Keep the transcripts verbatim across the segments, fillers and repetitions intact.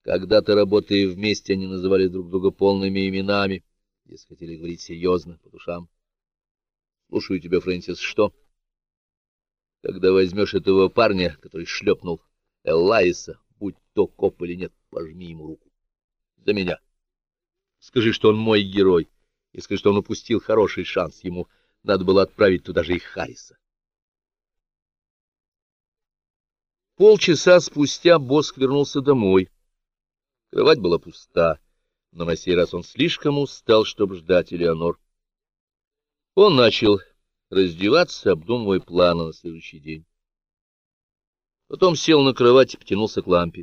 Когда-то, работая вместе, они называли друг друга полными именами, если хотели говорить серьезно, по душам. Слушаю тебя, Фрэнсис, что? Когда возьмешь этого парня, который шлепнул Эллайса, будь то коп или нет, пожми ему руку. За меня. Скажи, что он мой герой, и скажи, что он упустил хороший шанс. Ему надо было отправить туда же и Харриса. Полчаса спустя Босх вернулся домой. Кровать была пуста, но на сей раз он слишком устал, чтобы ждать Элеонор. Он начал раздеваться, обдумывая планы на следующий день. Потом сел на кровать и потянулся к лампе.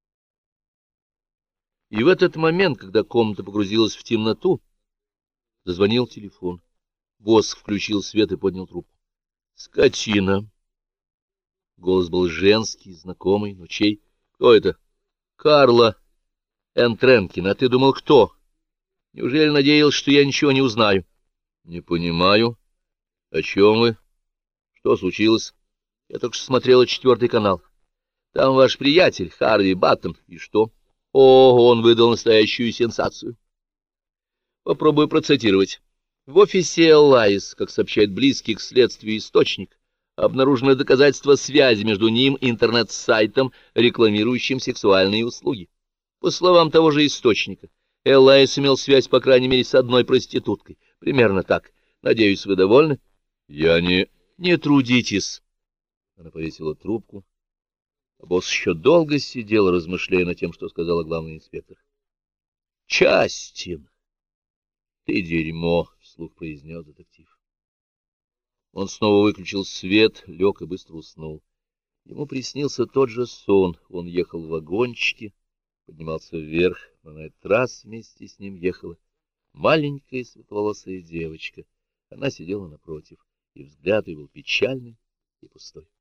И в этот момент, когда комната погрузилась в темноту, зазвонил телефон. Босх включил свет и поднял трубку. «Скотина!» Голос был женский, знакомый, но чей? «Кто это?» «Карла Энтренкин. А ты думал, кто? Неужели надеялся, что я ничего не узнаю?» «Не понимаю. О чем вы? Что случилось?» «Я только что смотрела четвертый канал. Там ваш приятель, Харви Баттон. И что?» «О, он выдал настоящую сенсацию. Попробую процитировать. В офисе Эллайс, как сообщает близкий к следствию источник, обнаружено доказательство связи между ним и интернет-сайтом, рекламирующим сексуальные услуги. По словам того же источника, Эллайс имел связь, по крайней мере, с одной проституткой. Примерно так. Надеюсь, вы довольны?» «Я не... не трудитесь». Она повесила трубку. А босс еще долго сидел, размышляя над тем, что сказала главный инспектор. «Частин! Ты дерьмо!» — вслух произнес детектив. Он снова выключил свет, лег и быстро уснул. Ему приснился тот же сон. Он ехал в вагончике, поднимался вверх, но на этот раз вместе с ним ехала маленькая светловолосая девочка. Она сидела напротив, и взгляд ее был печальный и пустой.